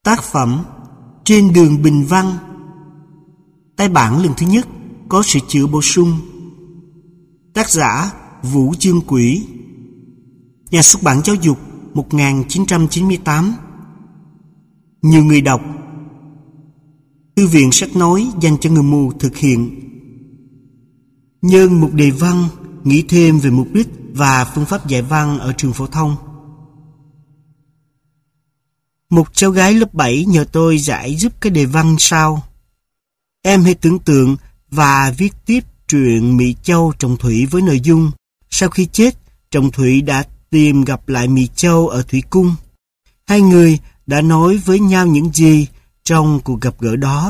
Tác phẩm Trên đường Bình Văn. Tái bản lần thứ nhất, có sửa chữa bổ sung. Tác giả Vũ Dương Quỷ. Nhà xuất bản Giáo dục 1998. Nhiều người đọc. Thư viện sách nói dành cho người mù thực hiện. Nhân một đề văn, nghĩ thêm về mục đích và phương pháp dạy văn ở trường phổ thông. Một cháu gái lớp 7 nhờ tôi giải giúp cái đề văn sau. Em hãy tưởng tượng và viết tiếp truyện Mỹ Châu Trọng Thủy với nội dung: sau khi chết, Trọng Thủy đã tìm gặp lại Mỹ Châu ở Thủy Cung. Hai người đã nói với nhau những gì trong cuộc gặp gỡ đó.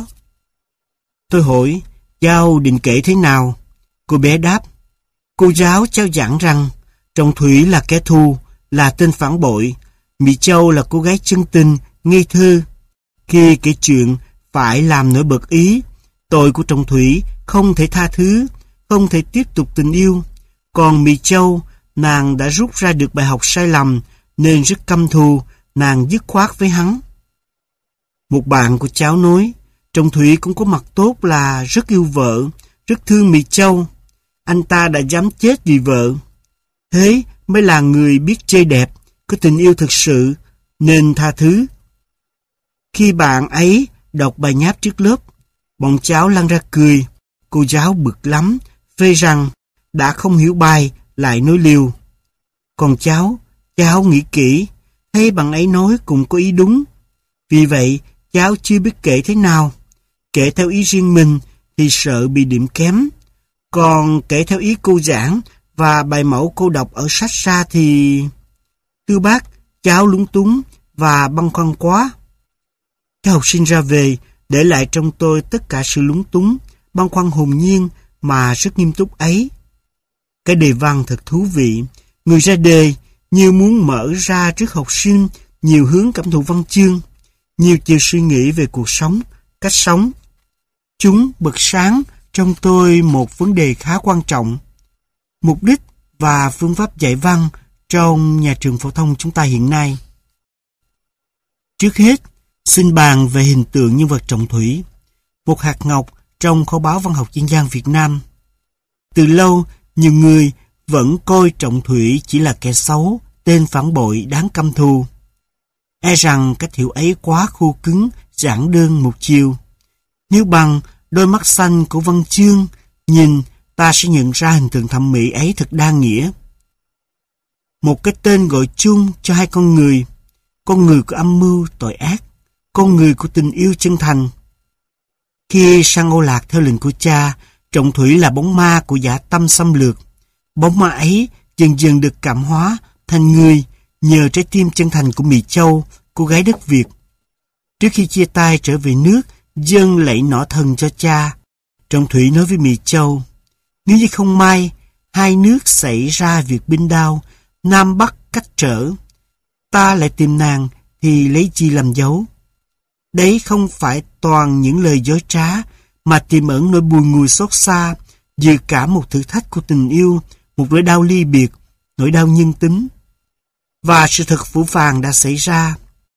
Tôi hỏi, cháu định kể thế nào? Cô bé đáp, cô giáo cháu giảng rằng Trọng Thủy là kẻ thù, là tên phản bội. Mỹ Châu là cô gái chân tình, ngây thơ. Khi kể chuyện phải làm nổi bật ý, tội của Trọng Thủy không thể tha thứ, không thể tiếp tục tình yêu. Còn Mỹ Châu, nàng đã rút ra được bài học sai lầm nên rất căm thù, nàng dứt khoát với hắn. Một bạn của cháu nói, Trọng Thủy cũng có mặt tốt là rất yêu vợ, rất thương Mỹ Châu. Anh ta đã dám chết vì vợ. Thế mới là người biết chơi đẹp, có tình yêu thực sự, nên tha thứ. Khi bạn ấy đọc bài nháp trước lớp, bọn cháu lăn ra cười. Cô giáo bực lắm, phê rằng đã không hiểu bài lại nói liều. Còn cháu nghĩ kỹ, thấy bạn ấy nói cũng có ý đúng. Vì vậy, cháu chưa biết kể thế nào. Kể theo ý riêng mình thì sợ bị điểm kém. Còn kể theo ý cô giảng và bài mẫu cô đọc ở sách ra thì... Thưa bác, cháu lúng túng và băn khoăn quá. Các học sinh ra về, để lại trong tôi tất cả sự lúng túng, băn khoăn hồn nhiên mà rất nghiêm túc ấy. Cái đề văn thật thú vị. Người ra đề nhiều muốn mở ra trước học sinh nhiều hướng cảm thụ văn chương, nhiều chiều suy nghĩ về cuộc sống, cách sống. Chúng bật sáng trong tôi một vấn đề khá quan trọng: mục đích và phương pháp dạy văn trong nhà trường phổ thông chúng ta hiện nay. Trước hết, xin bàn về hình tượng nhân vật Trọng Thủy, một hạt ngọc trong kho báu văn học dân gian Việt Nam. Từ lâu, nhiều người vẫn coi Trọng Thủy chỉ là kẻ xấu, tên phản bội đáng căm thù. E rằng cách hiểu ấy quá khô cứng, giản đơn một chiều. Nếu bằng đôi mắt xanh của văn chương nhìn, ta sẽ nhận ra hình tượng thẩm mỹ ấy thật đa nghĩa. Một cái tên gọi chung cho hai con người của âm mưu tội ác, con người của tình yêu chân thành. Khi sang Âu Lạc theo lệnh của cha, Trọng Thủy là bóng ma của dã tâm xâm lược. Bóng ma ấy dần dần được cảm hóa thành người nhờ trái tim chân thành của Mỹ Châu, cô gái đất Việt. Trước khi chia tay trở về nước, dâng lạy nỏ thần cho cha, Trọng Thủy nói với Mỹ Châu, nếu như không may hai nước xảy ra việc binh đao, Nam Bắc cách trở, ta lại tìm nàng thì lấy chi làm dấu? Đấy không phải toàn những lời dối trá, mà tiềm ẩn nỗi bùi ngùi xót xa, dự cả một thử thách của tình yêu, một nỗi đau ly biệt, nỗi đau nhân tính. Và sự thật phũ phàng đã xảy ra.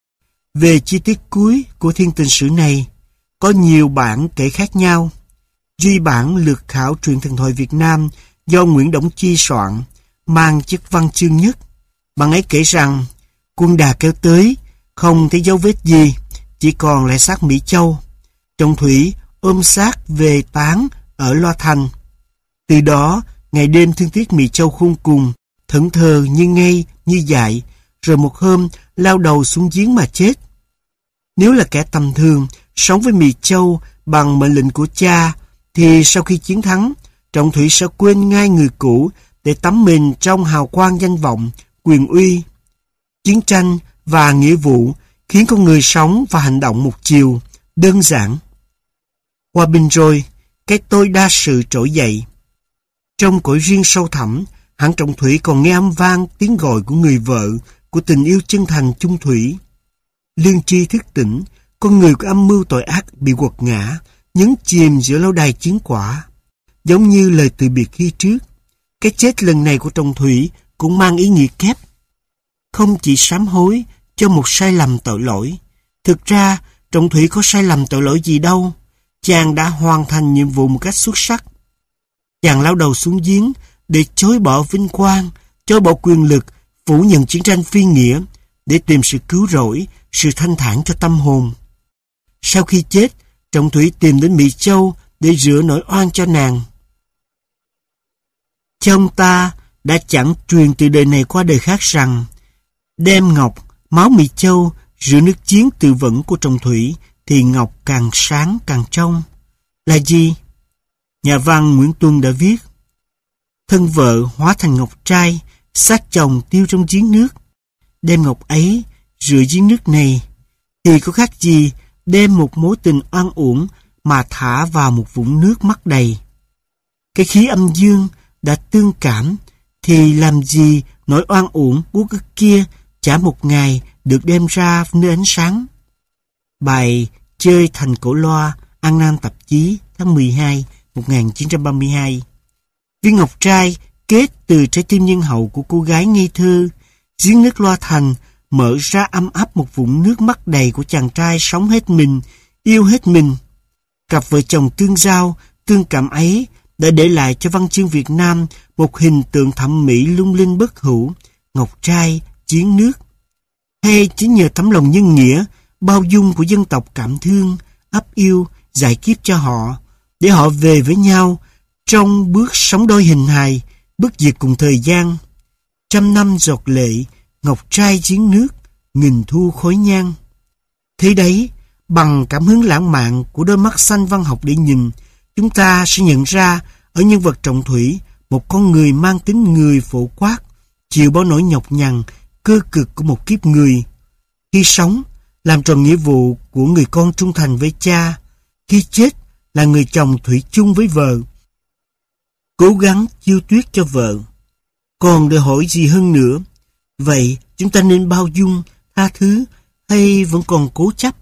Về chi tiết cuối của thiên tình sử này, có nhiều bản kể khác nhau. Duy bản lược khảo truyện thần thoại Việt Nam do Nguyễn Đổng Chi soạn, mang chất văn chương nhất. Bản ấy kể rằng, quân đà kéo tới, không thấy dấu vết gì, chỉ còn lại xác Mỹ Châu. Trọng Thủy ôm xác về táng ở Loa Thành. Từ đó, ngày đêm thương tiếc Mỹ Châu khôn cùng, thẫn thờ như ngây, như dại, rồi một hôm lao đầu xuống giếng mà chết. Nếu là kẻ tầm thường, sống với Mỹ Châu bằng mệnh lệnh của cha, thì sau khi chiến thắng, Trọng Thủy sẽ quên ngay người cũ để tắm mình trong hào quang danh vọng, quyền uy. Chiến tranh và nghĩa vụ khiến con người sống và hành động một chiều, đơn giản. Hòa bình rồi, cái tôi đa sự trỗi dậy. Trong cõi riêng sâu thẳm, hẳn Trọng Thủy còn nghe âm vang tiếng gọi của người vợ, của tình yêu chân thành chung thủy. Lương tri thức tỉnh, con người của âm mưu tội ác bị quật ngã, nhấn chìm giữa lâu đài chiến quả. Giống như lời từ biệt khi trước, cái chết lần này của Trọng Thủy cũng mang ý nghĩa kép. Không chỉ sám hối cho một sai lầm tội lỗi, Thực ra, Trọng Thủy có sai lầm tội lỗi gì đâu. Chàng đã hoàn thành nhiệm vụ một cách xuất sắc. Chàng lao đầu xuống giếng để chối bỏ vinh quang, chối bỏ quyền lực, phủ nhận chiến tranh phi nghĩa, để tìm sự cứu rỗi, sự thanh thản cho tâm hồn. Sau khi chết, Trọng Thủy tìm đến Mỹ Châu để rửa nỗi oan cho nàng. Cha ông ta đã chẳng truyền từ đời này qua đời khác rằng đem ngọc, máu Mỹ Châu rửa nước chiến tự vẫn của Trọng Thủy thì ngọc càng sáng càng trong. Là gì? Nhà văn Nguyễn Tuân đã viết: thân vợ hóa thành ngọc trai, xác chồng tiêu trong giếng nước. Đem ngọc ấy rửa giếng nước này thì có khác gì đem một mối tình oan uổng mà thả vào một vũng nước mắc đầy. Cái khí âm dương đã tương cảm thì làm gì nỗi oan uổng uất ức kia chả một ngày được đem ra nơi ánh sáng. Bài Chơi Thành Cổ Loa, An Nam tạp chí, tháng 12, 1932. Viên ngọc trai kết từ trái tim nhân hậu của cô gái ngây thơ. Giếng nước Loa Thành mở ra ấm áp một vũng nước mắt đầy của chàng trai sống hết mình, yêu hết mình. Cặp vợ chồng tương giao, tương cảm ấy đã để lại cho văn chương Việt Nam một hình tượng thẩm mỹ lung linh bất hủ, ngọc trai, giếng nước. Hay chính nhờ tấm lòng nhân nghĩa, bao dung của dân tộc cảm thương, ấp yêu, giải kiếp cho họ, để họ về với nhau trong bước sống đôi hình hài, bước diệt cùng thời gian. Trăm năm giọt lệ, ngọc trai giếng nước, nghìn thu khói nhang. Thế đấy, bằng cảm hứng lãng mạn của đôi mắt xanh văn học để nhìn, chúng ta sẽ nhận ra ở nhân vật Trọng Thủy một con người mang tính người phổ quát, chịu bao nỗi nhọc nhằn, cơ cực của một kiếp người. Khi sống, làm tròn nghĩa vụ của người con trung thành với cha. Khi chết, là người chồng thủy chung với vợ, cố gắng chiêu tuyết cho vợ. Còn đòi hỏi gì hơn nữa? Vậy chúng ta nên bao dung, tha thứ hay vẫn còn cố chấp?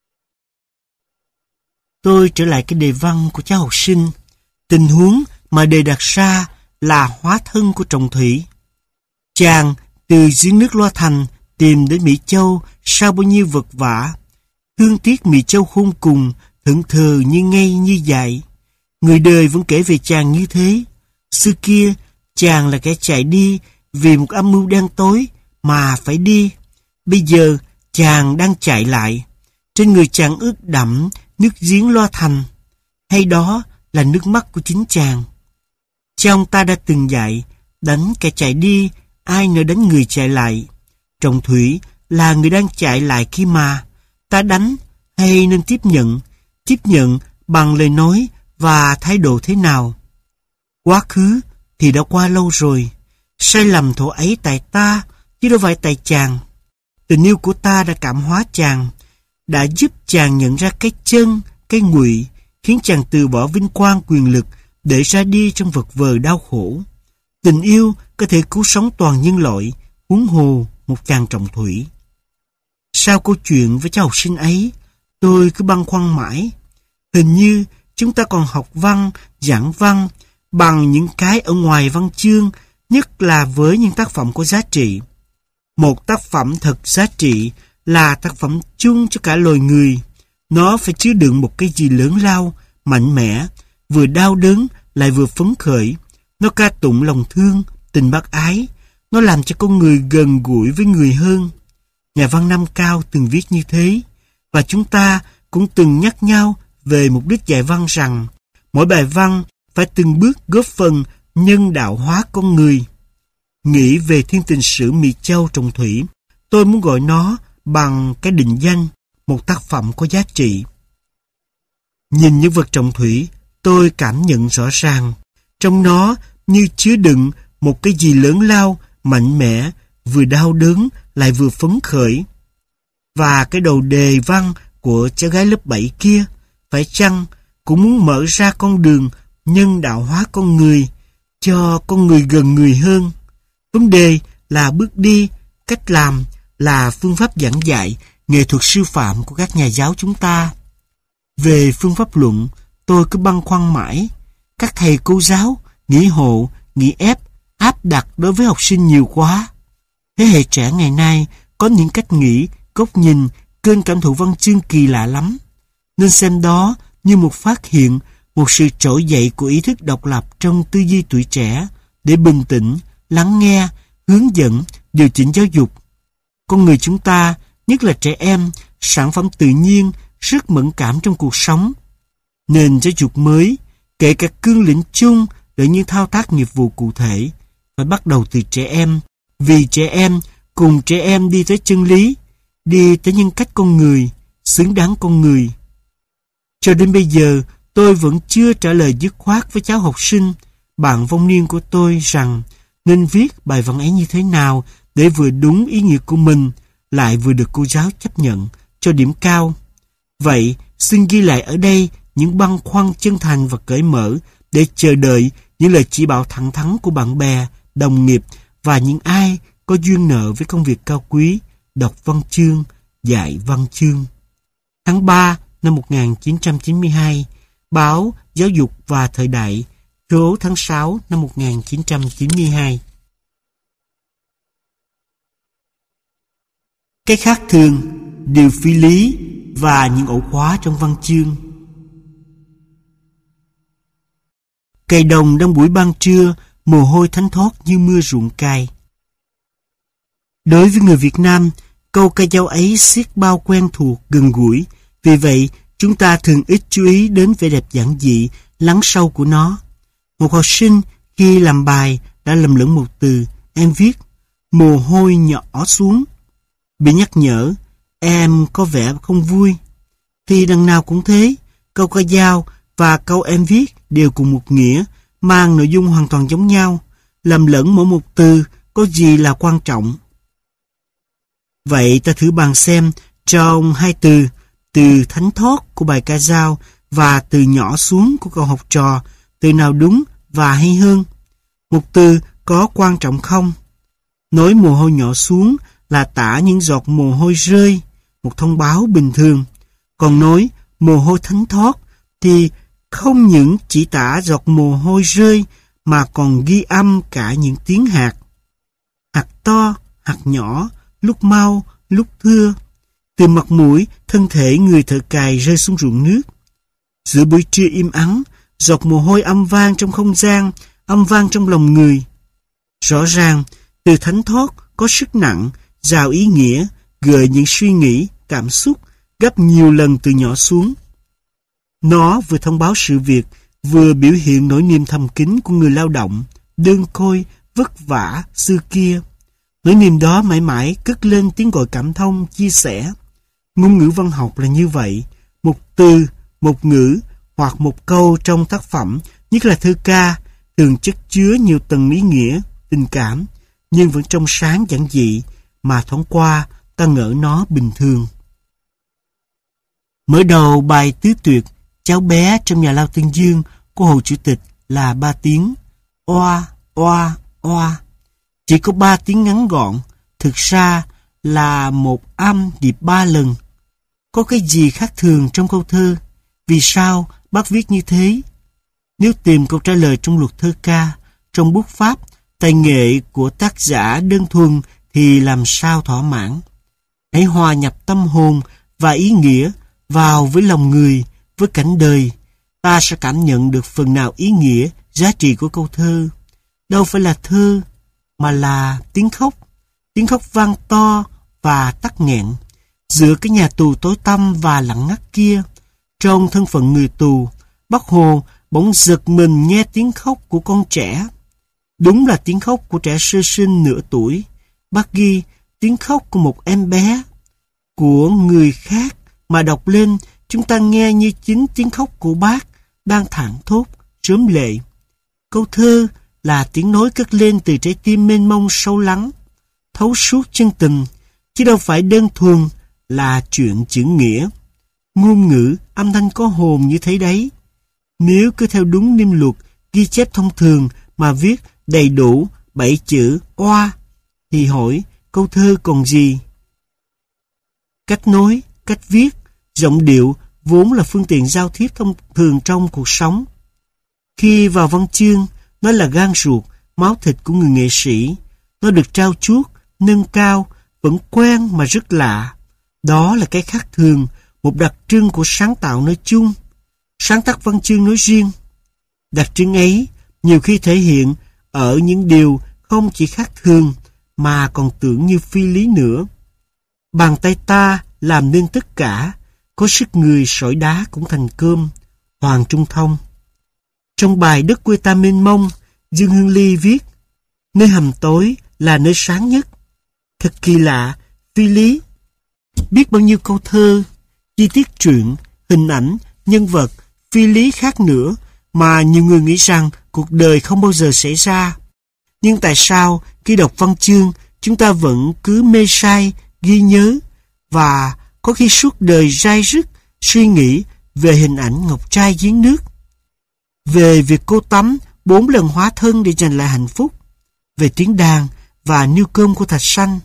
Tôi trở lại cái đề văn của cháu học sinh. Tình huống mà đề đặt ra là hóa thân của Trọng Thủy. Chàng từ giếng nước Loa Thành tìm đến Mỹ Châu sau bao nhiêu vật vã. Thương tiếc Mỹ Châu khôn cùng, thẫn thờ như ngây như dại. Người đời vẫn kể về chàng như thế. Xưa kia, chàng là kẻ chạy đi vì một âm mưu đen tối mà phải đi. Bây giờ, chàng đang chạy lại. Trên người chàng ướt đẫm nước giếng Loa Thành. Hay đó là nước mắt của chính chàng. Cha ông ta đã từng dạy, đánh kẻ chạy đi, ai nỡ đánh người chạy lại. Trọng Thủy là người đang chạy lại kia mà. Ta đánh hay nên tiếp nhận bằng lời nói và thái độ thế nào? Quá khứ thì đã qua lâu rồi. Sai lầm thổ ấy tại ta, chứ đâu phải tại chàng. Tình yêu của ta đã cảm hóa chàng, đã giúp chàng nhận ra cái chân, cái ngụy, khiến chàng từ bỏ vinh quang quyền lực để ra đi trong vật vờ đau khổ. Tình yêu có thể cứu sống toàn nhân loại, huống hồ một chàng Trọng Thủy. Sau câu chuyện với cháu học sinh ấy, tôi cứ băn khoăn mãi. Hình như chúng ta còn học văn, giảng văn bằng những cái ở ngoài văn chương, nhất là với những tác phẩm có giá trị. Một tác phẩm thật giá trị là tác phẩm chung cho cả loài người. Nó phải chứa đựng một cái gì lớn lao, mạnh mẽ, vừa đau đớn lại vừa phấn khởi. Nó ca tụng lòng thương, tình bác ái. Nó làm cho con người gần gũi với người hơn. Nhà văn Nam Cao từng viết như thế, và chúng ta cũng từng nhắc nhau về mục đích dạy văn rằng mỗi bài văn phải từng bước góp phần nhân đạo hóa con người. Nghĩ về thiên tình sử Mỹ Châu Trọng Thủy, tôi muốn gọi nó bằng cái định danh, một tác phẩm có giá trị. Nhìn nhân vật Trọng Thủy, tôi cảm nhận rõ ràng, trong nó như chứa đựng một cái gì lớn lao, mạnh mẽ, vừa đau đớn lại vừa phấn khởi. Và cái đầu đề văn của cháu gái lớp 7 kia, phải chăng cũng muốn mở ra con đường nhân đạo hóa con người, cho con người gần người hơn. Vấn đề là bước đi, cách làm, là phương pháp giảng dạy, nghệ thuật sư phạm của các nhà giáo chúng ta. Về phương pháp luận, tôi cứ băn khoăn mãi. Các thầy cô giáo nghĩ hộ, nghĩ ép, áp đặt đối với học sinh nhiều quá. Thế hệ trẻ ngày nay có những cách nghĩ, góc nhìn, kênh cảm thụ văn chương kỳ lạ lắm, nên xem đó như một phát hiện, một sự trỗi dậy của ý thức độc lập trong tư duy tuổi trẻ để bình tĩnh, lắng nghe, hướng dẫn, điều chỉnh giáo dục. Con người chúng ta, nhất là trẻ em, sản phẩm tự nhiên, rất mẫn cảm trong cuộc sống. Nền giáo dục mới, kể cả cương lĩnh chung để như thao tác nghiệp vụ cụ thể, phải bắt đầu từ trẻ em, vì trẻ em, cùng trẻ em đi tới chân lý, đi tới nhân cách con người, xứng đáng con người. Cho đến bây giờ, tôi vẫn chưa trả lời dứt khoát với cháu học sinh, bạn vong niên của tôi rằng nên viết bài văn ấy như thế nào để vừa đúng ý nghĩa của mình, lại vừa được cô giáo chấp nhận cho điểm cao. Vậy, xin ghi lại ở đây những băn khoăn chân thành và cởi mở để chờ đợi những lời chỉ bảo thẳng thắn của bạn bè, đồng nghiệp và những ai có duyên nợ với công việc cao quý, đọc văn chương, dạy văn chương. Tháng 3 năm 1992, báo Giáo dục và Thời đại, số tháng 6 năm 1992. Cái khác thường, điều phi lý và những ổ khóa trong văn chương. Cày đồng đang buổi ban trưa, mồ hôi thánh thót như mưa ruộng cày. Đối với người Việt Nam, câu ca dao ấy xiết bao quen thuộc, gần gũi. Vì vậy, chúng ta thường ít chú ý đến vẻ đẹp giản dị, lắng sâu của nó. Một học sinh khi làm bài đã lầm lẫn một từ, em viết mồ hôi nhỏ xuống. Bị nhắc nhở, em có vẻ không vui. Thì đằng nào cũng thế, câu ca dao và câu em viết đều cùng một nghĩa, mang nội dung hoàn toàn giống nhau. Lầm lẫn mỗi một từ có gì là quan trọng. Vậy ta thử bàn xem trong hai từ thánh thót của bài ca dao và từ nhỏ xuống của câu học trò, từ nào đúng và hay hơn. Một từ có quan trọng không? Nói mồ hôi nhỏ xuống là tả những giọt mồ hôi rơi, một thông báo bình thường. Còn nói mồ hôi thánh thót thì không những chỉ tả giọt mồ hôi rơi mà còn ghi âm cả những tiếng hạt. Hạt to, hạt nhỏ, lúc mau, lúc thưa. Từ mặt mũi, thân thể người thợ cày rơi xuống ruộng nước. Giữa buổi trưa im ắng, giọt mồ hôi âm vang trong không gian, âm vang trong lòng người. Rõ ràng, từ thánh thót có sức nặng, giàu ý nghĩa, gợi những suy nghĩ, cảm xúc, gấp nhiều lần từ nhỏ xuống. Nó vừa thông báo sự việc, vừa biểu hiện nỗi niềm thầm kín của người lao động, đơn côi, vất vả xưa kia. Nỗi niềm đó mãi mãi cất lên tiếng gọi cảm thông, chia sẻ. Ngôn ngữ văn học là như vậy. Một từ, một ngữ hoặc một câu trong tác phẩm, nhất là thơ ca, thường chất chứa nhiều tầng ý nghĩa, tình cảm, nhưng vẫn trong sáng giản dị, mà thoáng qua ta ngỡ nó bình thường. Mở đầu bài tứ tuyệt Cháu bé trong nhà lao Tương Dương của Hồ Chủ tịch là 3 tiếng oa, oa, oa. Chỉ có 3 tiếng ngắn gọn, thực ra là một âm điệp 3 lần. Có cái gì khác thường trong câu thơ? Vì sao bác viết như thế? Nếu tìm câu trả lời trong luật thơ ca, trong bút pháp, tài nghệ của tác giả đơn thuần thì làm sao thỏa mãn? Hãy hòa nhập tâm hồn và ý nghĩa vào với lòng người, với cảnh đời, ta sẽ cảm nhận được phần nào ý nghĩa, giá trị của câu thơ. Đâu phải là thơ, mà là tiếng khóc vang to và tắc nghẹn. Giữa cái nhà tù tối tăm và lặng ngắt kia, trong thân phận người tù, Bác Hồ bỗng giật mình nghe tiếng khóc của con trẻ. Đúng là tiếng khóc của trẻ sơ sinh nửa tuổi. Bác ghi tiếng khóc của một em bé. Của người khác mà đọc lên, chúng ta nghe như chính tiếng khóc của bác đang thảng thốt, rớm lệ. Câu thơ là tiếng nói cất lên từ trái tim mênh mông sâu lắng, thấu suốt chân tình, chứ đâu phải đơn thuần là chuyện chữ nghĩa. Ngôn ngữ, âm thanh có hồn như thế đấy. Nếu cứ theo đúng niêm luật, ghi chép thông thường mà viết đầy đủ 7 chữ oa, thì hỏi câu thơ còn gì? Cách nói, cách viết, giọng điệu vốn là phương tiện giao tiếp thông thường trong cuộc sống. Khi vào văn chương, nó là gan ruột, máu thịt của người nghệ sĩ. Nó được trau chuốt, nâng cao, vẫn quen mà rất lạ. Đó là cái khác thường, một đặc trưng của sáng tạo nói chung, sáng tác văn chương nói riêng. Đặc trưng ấy nhiều khi thể hiện ở những điều không chỉ khác thường mà còn tưởng như phi lý nữa. Bàn tay ta làm nên tất cả, có sức người sỏi đá cũng thành cơm. Hoàng Trung Thông. Trong bài Đất quê ta mênh mông, Dương Hương Ly viết: nơi hầm tối là nơi sáng nhất. Thật kỳ lạ, phi lý. Biết bao nhiêu câu thơ, chi tiết truyện, hình ảnh, nhân vật, phi lý khác nữa mà nhiều người nghĩ rằng cuộc đời không bao giờ xảy ra. Nhưng tại sao khi đọc văn chương chúng ta vẫn cứ mê say, ghi nhớ và có khi suốt đời rai rứt suy nghĩ về hình ảnh ngọc trai giếng nước, về việc cô Tắm 4 lần hóa thân để giành lại hạnh phúc, về tiếng đàn và niêu cơm của Thạch Sanh,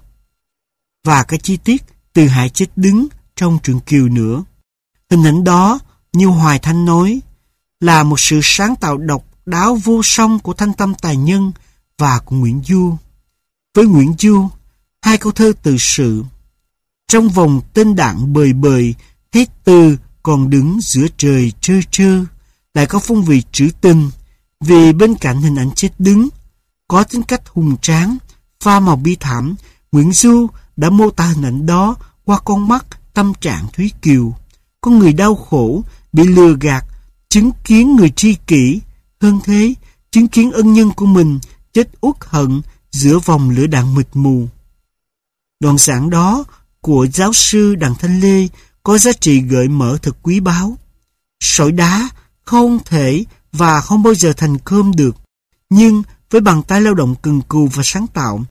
và cái chi tiết Từ Hải chết đứng trong truyện Kiều nữa. Hình ảnh đó, như Hoài Thanh nói, là một sự sáng tạo độc đáo vô song của thanh tâm tài nhân và của Nguyễn Du. Với Nguyễn Du, hai câu thơ tự sự: trong vòng tên đạn bời bời, thấy Từ còn đứng giữa trời trơ trơ, lại có phong vị trữ tình, vì bên cạnh hình ảnh chết đứng có tính cách hùng tráng, pha màu bi thảm. Nguyễn Du đã mô tả hình ảnh đó qua con mắt tâm trạng Thúy Kiều, con người đau khổ, bị lừa gạt, chứng kiến người tri kỷ, hơn thế, chứng kiến ân nhân của mình chết uất hận giữa vòng lửa đạn mịt mù. Đoạn giảng đó của giáo sư Đặng Thanh Lê có giá trị gợi mở thật quý báu. Sỏi đá không thể và không bao giờ thành cơm được, nhưng với bàn tay lao động cần cù và sáng tạo,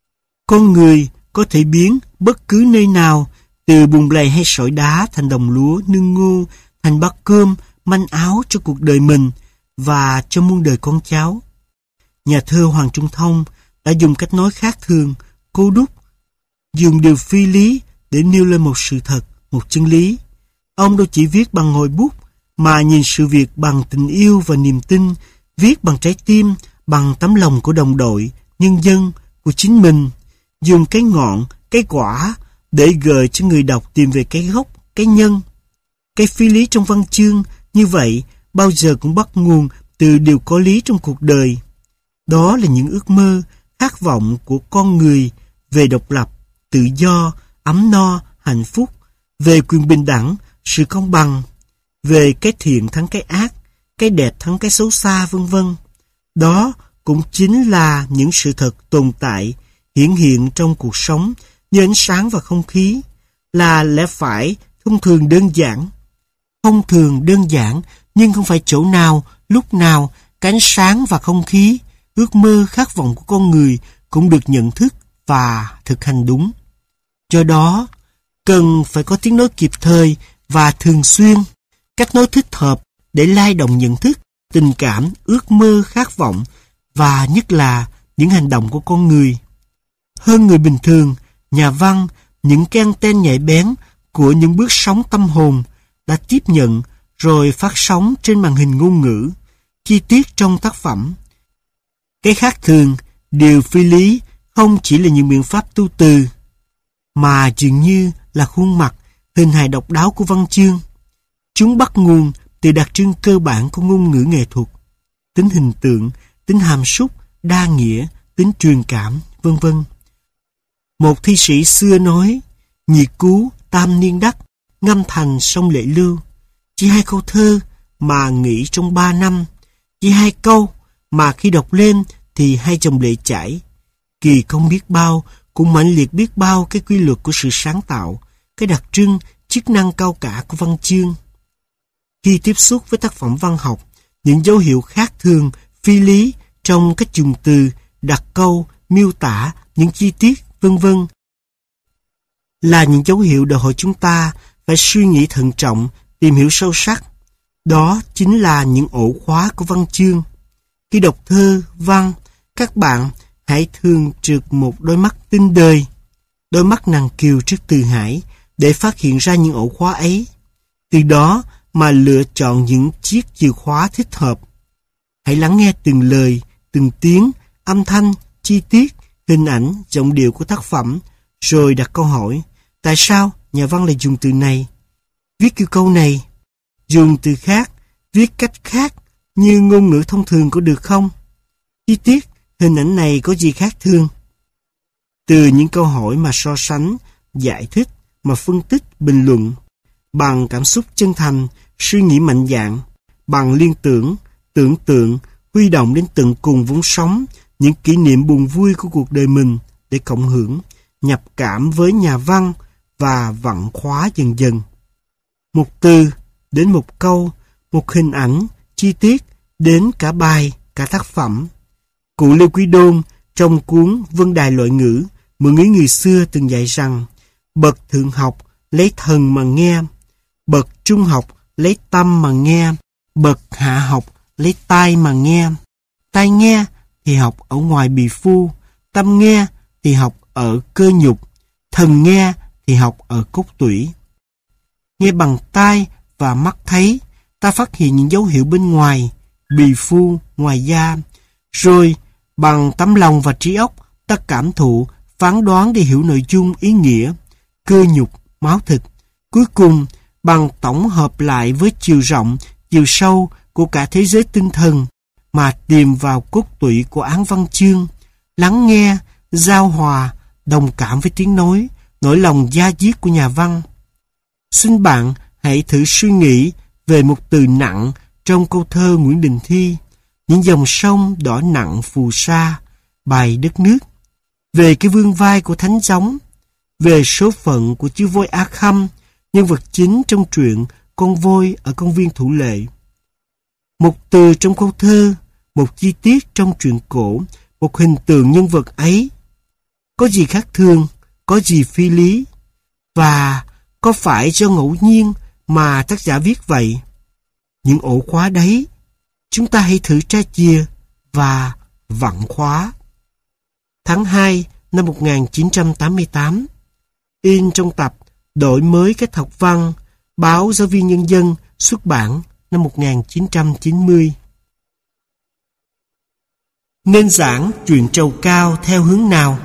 con người có thể biến bất cứ nơi nào, từ bùn lầy hay sỏi đá, thành đồng lúa, nương ngô, thành bát cơm, manh áo cho cuộc đời mình và cho muôn đời con cháu. Nhà thơ Hoàng Trung Thông đã dùng cách nói khác thường, cô đúc, dùng điều phi lý để nêu lên một sự thật, một chân lý. Ông đâu chỉ viết bằng ngòi bút, mà nhìn sự việc bằng tình yêu và niềm tin, viết bằng trái tim, bằng tấm lòng của đồng đội, nhân dân, của chính mình, dùng cái ngọn, cái quả để gợi cho người đọc tìm về cái gốc, cái nhân. Cái phi lý trong văn chương như vậy bao giờ cũng bắt nguồn từ điều có lý trong cuộc đời. Đó là những ước mơ, khát vọng của con người về độc lập, tự do, ấm no, hạnh phúc, về quyền bình đẳng, sự công bằng, về cái thiện thắng cái ác, cái đẹp thắng cái xấu xa, vân vân. Đó cũng chính là những sự thật tồn tại, hiển hiện trong cuộc sống như ánh sáng và không khí, là lẽ phải thông thường đơn giản. Thông thường đơn giản, nhưng không phải chỗ nào, lúc nào, cái ánh sáng và không khí, ước mơ khát vọng của con người cũng được nhận thức và thực hành đúng. Do đó, cần phải có tiếng nói kịp thời và thường xuyên, cách nói thích hợp để lay động nhận thức, tình cảm, ước mơ, khát vọng và nhất là những hành động của con người. Hơn người bình thường, nhà văn, những cái anten nhạy bén của những bước sóng tâm hồn đã tiếp nhận rồi phát sóng trên màn hình ngôn ngữ, chi tiết trong tác phẩm. Cái khác thường, điều phi lý không chỉ là những biện pháp tu từ, mà dường như là khuôn mặt, hình hài độc đáo của văn chương. Chúng bắt nguồn từ đặc trưng cơ bản của ngôn ngữ nghệ thuật, tính hình tượng, tính hàm súc, đa nghĩa, tính truyền cảm, vân vân. Một thi sĩ xưa nói: nhị cú, tam niên đắc, ngâm thành sông lệ lưu. Chỉ 2 câu thơ mà nghĩ trong 3 năm, chỉ 2 câu mà khi đọc lên thì 2 dòng lệ chảy. Kỳ công biết bao, cũng mãnh liệt biết bao cái quy luật của sự sáng tạo, cái đặc trưng, chức năng cao cả của văn chương. Khi tiếp xúc với tác phẩm văn học, những dấu hiệu khác thường, phi lý trong cách dùng từ, đặt câu, miêu tả, những chi tiết, vân vân, là những dấu hiệu đòi hỏi chúng ta phải suy nghĩ thận trọng, tìm hiểu sâu sắc. Đó chính là những ổ khóa của văn chương. Khi đọc thơ, văn, các bạn hãy thường trượt một đôi mắt tinh đời, đôi mắt nàng kiều trước Từ Hải, để phát hiện ra những ổ khóa ấy. Từ đó mà lựa chọn những chiếc chìa khóa thích hợp. Hãy lắng nghe từng lời, từng tiếng, âm thanh, chi tiết, hình ảnh, giọng điệu của tác phẩm, rồi đặt câu hỏi: tại sao nhà văn lại dùng từ này. Viết kiểu câu này, dùng từ khác, viết cách khác như ngôn ngữ thông thường có được không? Chi tiết, hình ảnh này có gì khác thường? Từ những câu hỏi mà so sánh, giải thích, mà phân tích, bình luận, bằng cảm xúc chân thành, suy nghĩ mạnh dạn, bằng liên tưởng, tưởng tượng, huy động đến tận cùng vốn sống, những kỷ niệm buồn vui của cuộc đời mình để cộng hưởng, nhập cảm với nhà văn và vặn khóa dần dần. Một từ đến một câu, một hình ảnh, chi tiết đến cả bài, cả tác phẩm. Cụ Lê Quý Đôn trong cuốn Vân Đài Loại Ngữ mượn ý người xưa từng dạy rằng bậc thượng học lấy thần mà nghe, bậc trung học lấy tâm mà nghe, bậc hạ học lấy tai mà nghe. Tai nghe thì học ở ngoài bì phu, tâm nghe thì học ở cơ nhục, thần nghe thì học ở cốt tủy. Nghe bằng tai và mắt thấy, ta phát hiện những dấu hiệu bên ngoài, bì phu, ngoài da. Rồi, bằng tấm lòng và trí óc, ta cảm thụ, phán đoán để hiểu nội dung, ý nghĩa, cơ nhục, máu thịt. Cuối cùng, bằng tổng hợp lại với chiều rộng, chiều sâu của cả thế giới tinh thần, mà tìm vào cốt tủy của án văn chương, lắng nghe, giao hòa, đồng cảm với tiếng nói, nỗi lòng da diết của nhà văn. Xin bạn hãy thử suy nghĩ về một từ nặng trong câu thơ Nguyễn Đình Thi, những dòng sông đỏ nặng phù sa, bài đất nước, về cái vương vai của thánh giống, về số phận của chú voi A Khâm, nhân vật chính trong truyện Con voi ở công viên Thủ Lệ. Một từ trong câu thơ, một chi tiết trong truyện cổ, một hình tượng nhân vật ấy. Có gì khác thường, có gì phi lý, và có phải do ngẫu nhiên mà tác giả viết vậy? Những ổ khóa đấy, chúng ta hãy thử tra chìa và vặn khóa. Tháng 2 năm 1988, in trong tập Đổi mới cách học văn, báo Giáo viên Nhân dân, xuất bản năm 1990. Nên giảng chuyện trầu cao theo hướng nào?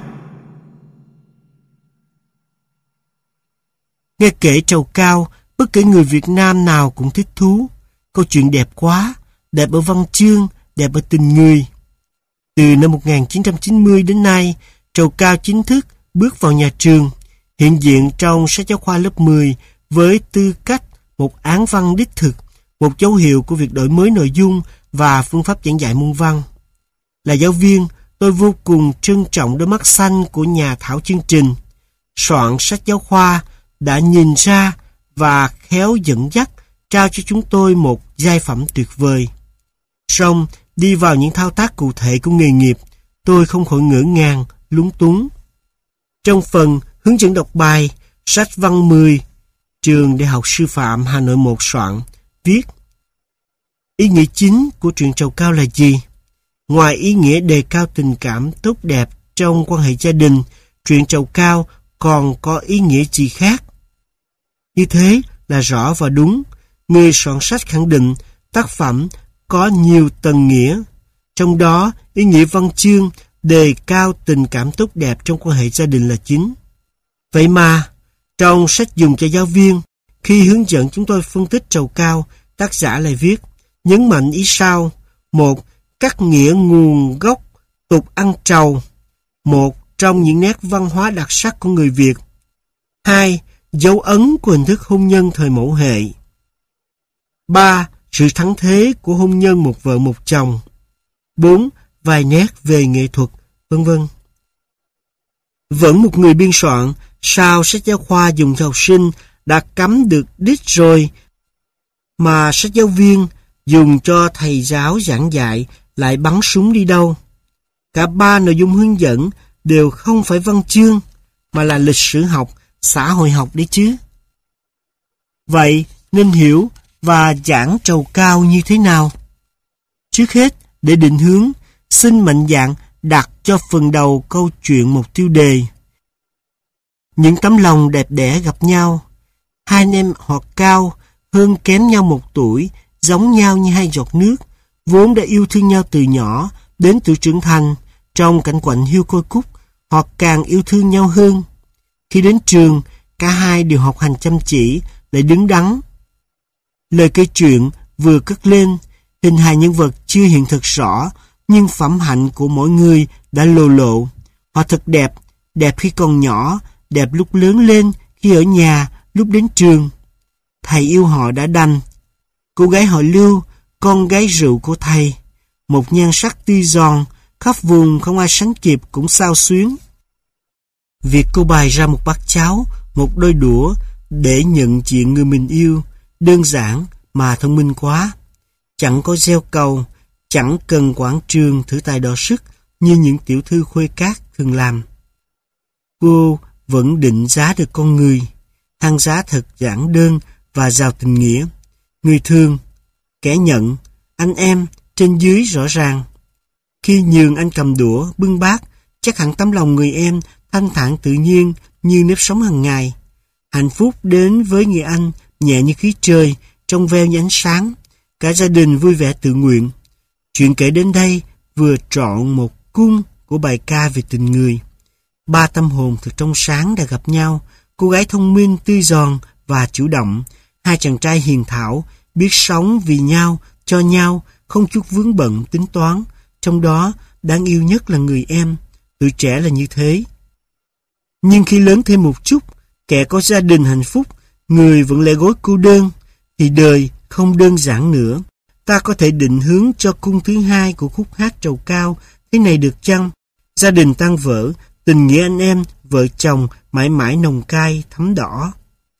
Nghe kể trầu cao, bất kể người Việt Nam nào cũng thích thú. Câu chuyện đẹp quá, đẹp ở văn chương, đẹp ở tình người. Từ năm 1990 đến nay, trầu cao chính thức bước vào nhà trường, hiện diện trong sách giáo khoa lớp 10 với tư cách một án văn đích thực, một dấu hiệu của việc đổi mới nội dung và phương pháp giảng dạy môn văn. Là giáo viên, tôi vô cùng trân trọng đôi mắt xanh của nhà thảo chương trình. Soạn sách giáo khoa đã nhìn ra và khéo dẫn dắt trao cho chúng tôi một giai phẩm tuyệt vời. Song đi vào những thao tác cụ thể của nghề nghiệp, tôi không khỏi ngỡ ngàng, lúng túng. Trong phần hướng dẫn đọc bài, sách văn 10, trường Đại học Sư phạm Hà Nội 1 soạn, viết: ý nghĩa chính của truyện trầu cao là gì? Ngoài ý nghĩa đề cao tình cảm tốt đẹp trong quan hệ gia đình, truyện trầu cao còn có ý nghĩa gì khác? Như thế là rõ và đúng. Người soạn sách khẳng định tác phẩm có nhiều tầng nghĩa, trong đó ý nghĩa văn chương đề cao tình cảm tốt đẹp trong quan hệ gia đình là chính. Vậy mà, trong sách dùng cho giáo viên, khi hướng dẫn chúng tôi phân tích trầu cao, tác giả lại viết, nhấn mạnh ý sau: 1. Cắt nghĩa nguồn gốc tục ăn trầu, một trong những nét văn hóa đặc sắc của người Việt. 2. Dấu ấn của hình thức hôn nhân thời mẫu hệ. 3. Sự thắng thế của hôn nhân một vợ một chồng. 4. Vài nét về nghệ thuật, vân vân. Vẫn một người biên soạn, sao sách giáo khoa dùng cho học sinh đã cắm được đích rồi, mà sách giáo viên dùng cho thầy giáo giảng dạy lại bắn súng đi đâu? Cả ba nội dung hướng dẫn đều không phải văn chương, mà là lịch sử học, xã hội học đấy chứ. Vậy nên hiểu và giảng trầu cao như thế nào? Trước hết, để định hướng, xin mạnh dạn đặt cho phần đầu câu chuyện một tiêu đề: những tấm lòng đẹp đẽ gặp nhau. Hai anh em họ cao, hơn kém nhau 1 tuổi, giống nhau như hai giọt nước, vốn đã yêu thương nhau từ nhỏ đến tuổi trưởng thành. Trong cảnh quạnh hiu côi cút, họ càng yêu thương nhau hơn. Khi đến trường, cả hai đều học hành chăm chỉ, lại đứng đắn. Lời kể chuyện vừa cất lên, hình hài nhân vật chưa hiện thực rõ, nhưng phẩm hạnh của mỗi người đã lồ lộ. Họ thật đẹp, đẹp khi còn nhỏ, đẹp lúc lớn lên, khi ở nhà, lúc đến trường. Thầy yêu họ đã đành. Cô gái họ Lưu, con gái rượu của thầy, một nhan sắc tươi giòn, khắp vùng không ai sánh kịp cũng xao xuyến. Việc cô bày ra một bát cháo, một đôi đũa để nhận chuyện người mình yêu, đơn giản mà thông minh quá. Chẳng có gieo cầu, chẳng cần quảng trường thử tài đọ sức như những tiểu thư khuê cát thường làm. Cô vẫn định giá được con người, thang giá thật giản đơn và giàu tình nghĩa. Người thương, kẻ nhận, anh em, trên dưới rõ ràng. Khi nhường anh cầm đũa, bưng bát, chắc hẳn tấm lòng người em thanh thản tự nhiên như nếp sống hàng ngày. Hạnh phúc đến với người anh nhẹ như khí trời, trong veo như ánh sáng. Cả gia đình vui vẻ tự nguyện. Chuyện kể đến đây vừa trọn một cung của bài ca về tình người. Ba tâm hồn thật trong sáng đã gặp nhau. Cô gái thông minh, tươi giòn và chủ động. Hai chàng trai hiền thảo, biết sống vì nhau, cho nhau, không chút vướng bận tính toán. Trong đó, đáng yêu nhất là người em. Tuổi trẻ là như thế. Nhưng khi lớn thêm một chút, kẻ có gia đình hạnh phúc, người vẫn lẻ gối cô đơn, thì đời không đơn giản nữa. Ta có thể định hướng cho cung thứ hai của khúc hát trầu cao thế này được chăng? Gia đình tan vỡ, tình nghĩa anh em, vợ chồng mãi mãi nồng cay, thắm đỏ.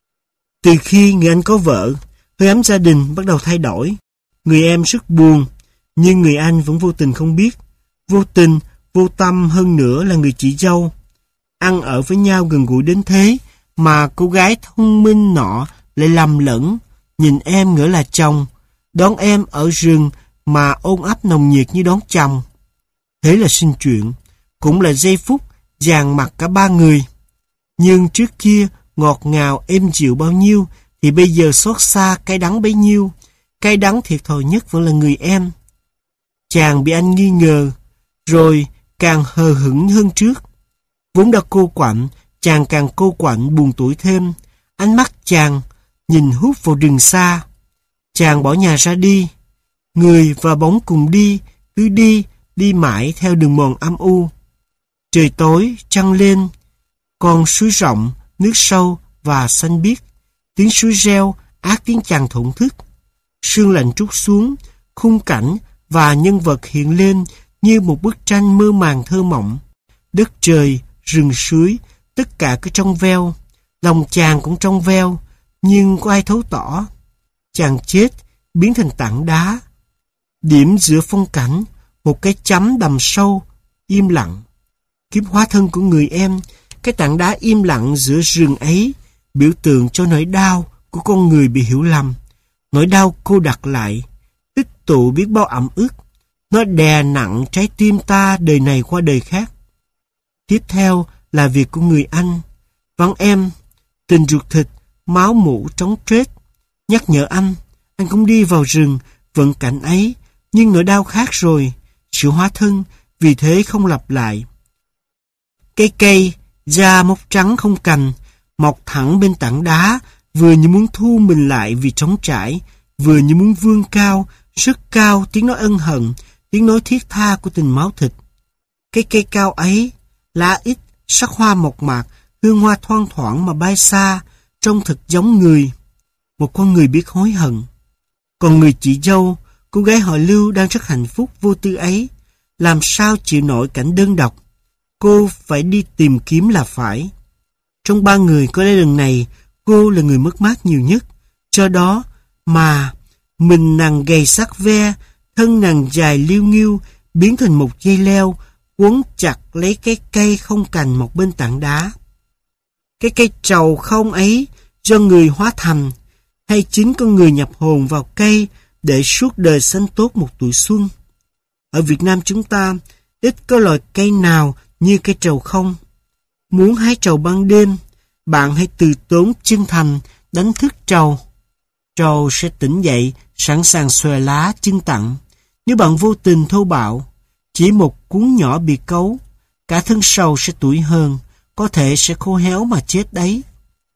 Từ khi người anh có vợ, hơi ấm gia đình bắt đầu thay đổi. Người em rất buồn, nhưng người anh vẫn vô tình không biết. Vô tình, vô tâm hơn nữa là người chị dâu. Ăn ở với nhau gần gũi đến thế, mà cô gái thông minh nọ lại lầm lẫn, nhìn em ngỡ là chồng, đón em ở rừng mà ôm ấp nồng nhiệt như đón chồng. Thế là sinh chuyện, cũng là giây phút dàn mặt cả ba người. Nhưng trước kia ngọt ngào êm dịu bao nhiêu, thì bây giờ xót xa cay đắng bấy nhiêu. Cay đắng thiệt thòi nhất vẫn là người em. Chàng bị anh nghi ngờ, rồi càng hờ hững hơn trước. Vốn đã cô quạnh, chàng càng cô quạnh buồn tủi thêm. Ánh mắt chàng nhìn hút vào rừng xa. Chàng bỏ nhà ra đi. Người và bóng cùng đi, cứ đi mãi theo đường mòn âm u. Trời tối, trăng lên. Con suối rộng, nước sâu và xanh biếc. Tiếng suối reo, át tiếng chàng thổn thức. Sương lạnh trút xuống, khung cảnh và nhân vật hiện lên như một bức tranh mơ màng thơ mộng. Đất trời, rừng suối, tất cả cứ trong veo. Lòng chàng cũng trong veo, nhưng có ai thấu tỏ. Chàng chết, biến thành tảng đá. Điểm giữa phong cảnh, một cái chấm đầm sâu, im lặng. Kiếp hóa thân của người em, cái tảng đá im lặng giữa rừng ấy, biểu tượng cho nỗi đau của con người bị hiểu lầm. Nỗi đau cô đặt lại, tích tụ biết bao ẩm ức. Nó đè nặng trái tim ta đời này qua đời khác. Tiếp theo là việc của người anh. Vắng em, tình ruột thịt, máu mủ trống trết. Nhắc nhở anh cũng đi vào rừng, vận cảnh ấy. Nhưng nỗi đau khác rồi, sự hóa thân, vì thế không lặp lại. Cây, da mốc trắng không cành, mọc thẳng bên tảng đá, vừa như muốn thu mình lại vì trống trải, vừa như muốn vươn cao, rất cao, tiếng nói ân hận, tiếng nói thiết tha của tình máu thịt. Cái cây cao ấy, lá ít, sắc hoa mộc mạc, hương hoa thoang thoảng mà bay xa, trông thật giống người. Một con người biết hối hận. Còn người chị dâu, cô gái họ Lưu đang rất hạnh phúc vô tư ấy, làm sao chịu nổi cảnh đơn độc. Cô phải đi tìm kiếm là phải. Trong ba người có lẽ lần này, cô là người mất mát nhiều nhất. Do đó mà mình nàng gầy sắc ve, thân nàng dài liêu nghiêu, biến thành một dây leo, quấn chặt lấy cái cây không cành một bên tảng đá. Cái cây trầu không ấy do người hóa thành, hay chính con người nhập hồn vào cây để suốt đời xanh tốt một tuổi xuân. Ở Việt Nam chúng ta, ít có loài cây nào như cây trầu không. Muốn hái trầu ban đêm, bạn hãy từ tốn chân thành đánh thức trầu. Trầu sẽ tỉnh dậy, sẵn sàng xòe lá chân tặng. Nếu bạn vô tình thô bạo, chỉ một cuốn nhỏ bị cấu, cả thân sầu sẽ tủi hơn, có thể sẽ khô héo mà chết đấy.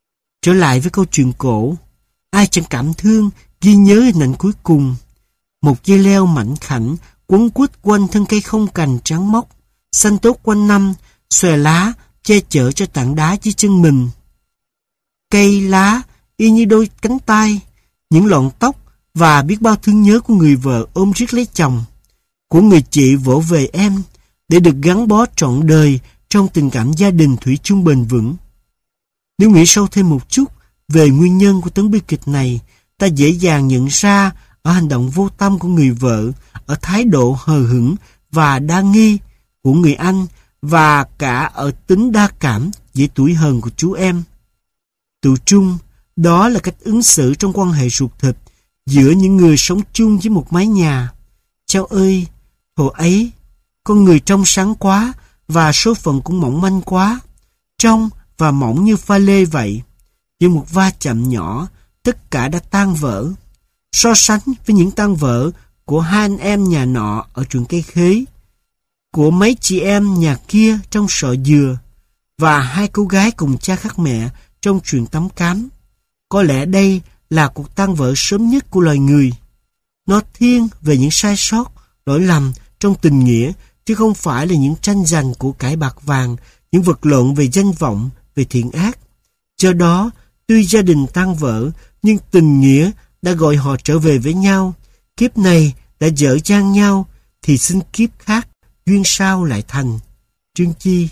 Trở lại với câu chuyện cổ, ai chẳng cảm thương ghi nhớ hình ảnh cuối cùng. Một dây leo mảnh khảnh quấn quýt quanh thân cây không cành trắng mốc, xanh tốt quanh năm, xòe lá che chở cho tảng đá dưới chân mình. Cây lá y như đôi cánh tay, những lọn tóc và biết bao thương nhớ của người vợ ôm riết lấy chồng, của người chị vỗ về em để được gắn bó trọn đời trong tình cảm gia đình thủy chung bền vững. Nếu nghĩ sâu thêm một chút về nguyên nhân của tấn bi kịch này, ta dễ dàng nhận ra ở hành động vô tâm của người vợ, ở thái độ hờ hững và đa nghi của người anh, và cả ở tính đa cảm dễ tủi hờn của chú em. Tự trung, đó là cách ứng xử trong quan hệ ruột thịt giữa những người sống chung với một mái nhà. Cháu ơi, hồi ấy, con người trong sáng quá và số phận cũng mỏng manh quá, trong và mỏng như pha lê vậy. Với một va chạm nhỏ, tất cả đã tan vỡ. So sánh với những tan vỡ của hai anh em nhà nọ ở trường cây khế, của mấy chị em nhà kia trong sọ dừa, và hai cô gái cùng cha khác mẹ trong chuyện tắm cám, có lẽ đây là cuộc tan vỡ sớm nhất của loài người. Nó thiên về những sai sót, lỗi lầm trong tình nghĩa, chứ không phải là những tranh giành của cải bạc vàng, những vật lộn về danh vọng, về thiện ác. Do đó, tuy gia đình tan vỡ, nhưng tình nghĩa đã gọi họ trở về với nhau. Kiếp này đã dở dang nhau, thì xin kiếp khác, duyên sao lại thành. Trương Chi.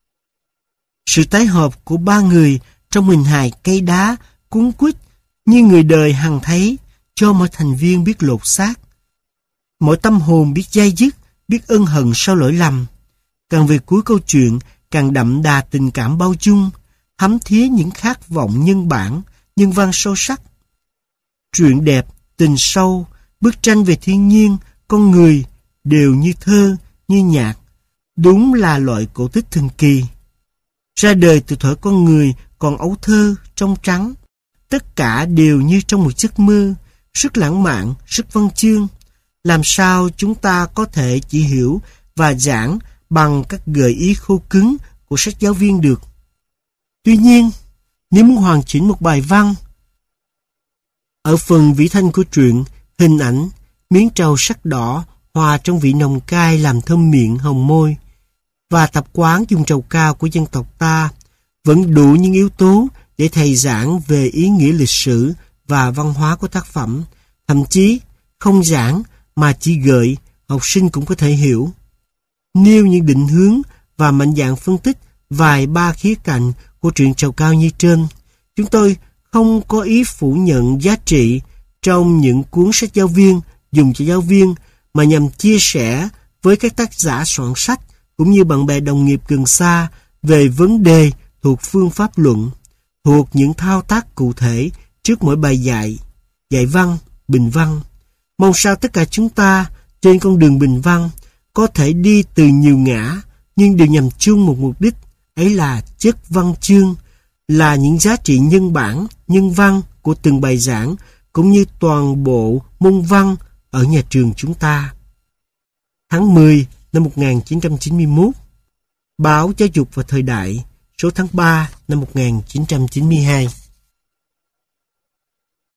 Sự tái hợp của ba người trong hình hài cây đá cuốn quýt như người đời hằng thấy, cho mỗi thành viên biết lột xác, mỗi tâm hồn biết day dứt, biết ân hận sau lỗi lầm. Càng về cuối câu chuyện, càng đậm đà tình cảm bao dung, thấm thía những khát vọng nhân bản, nhân văn sâu sắc. Truyện đẹp, tình sâu, bức tranh về thiên nhiên, con người đều như thơ, như nhạc. Đúng là loại cổ tích thần kỳ. Ra đời từ thuở con người còn ấu thơ, trong trắng. Tất cả đều như trong một giấc mơ, rất lãng mạn, rất văn chương. Làm sao chúng ta có thể chỉ hiểu và giảng bằng các gợi ý khô cứng của sách giáo viên được. Tuy nhiên, nếu muốn hoàn chỉnh một bài văn, ở phần vĩ thanh của truyện, hình ảnh, miếng trầu sắc đỏ hòa trong vị nồng cay làm thơm miệng hồng môi, và tập quán dùng trầu cao của dân tộc ta, vẫn đủ những yếu tố để thầy giảng về ý nghĩa lịch sử và văn hóa của tác phẩm. Thậm chí, không giảng mà chỉ gợi, học sinh cũng có thể hiểu. Nêu những định hướng và mạnh dạn phân tích vài ba khía cạnh của truyện trầu cao như trên, chúng tôi không có ý phủ nhận giá trị trong những cuốn sách giáo viên dùng cho giáo viên, mà nhằm chia sẻ với các tác giả soạn sách cũng như bạn bè đồng nghiệp gần xa về vấn đề thuộc phương pháp luận, thuộc những thao tác cụ thể trước mỗi bài dạy văn, bình văn. Mong sao tất cả chúng ta trên con đường bình văn có thể đi từ nhiều ngã, nhưng đều nhằm chung một mục đích, ấy là chất văn chương, là những giá trị nhân bản, nhân văn của từng bài giảng, cũng như toàn bộ môn văn ở nhà trường chúng ta. Tháng 10 năm 1991, Báo Giáo dục và Thời đại, số tháng 3 năm 1992.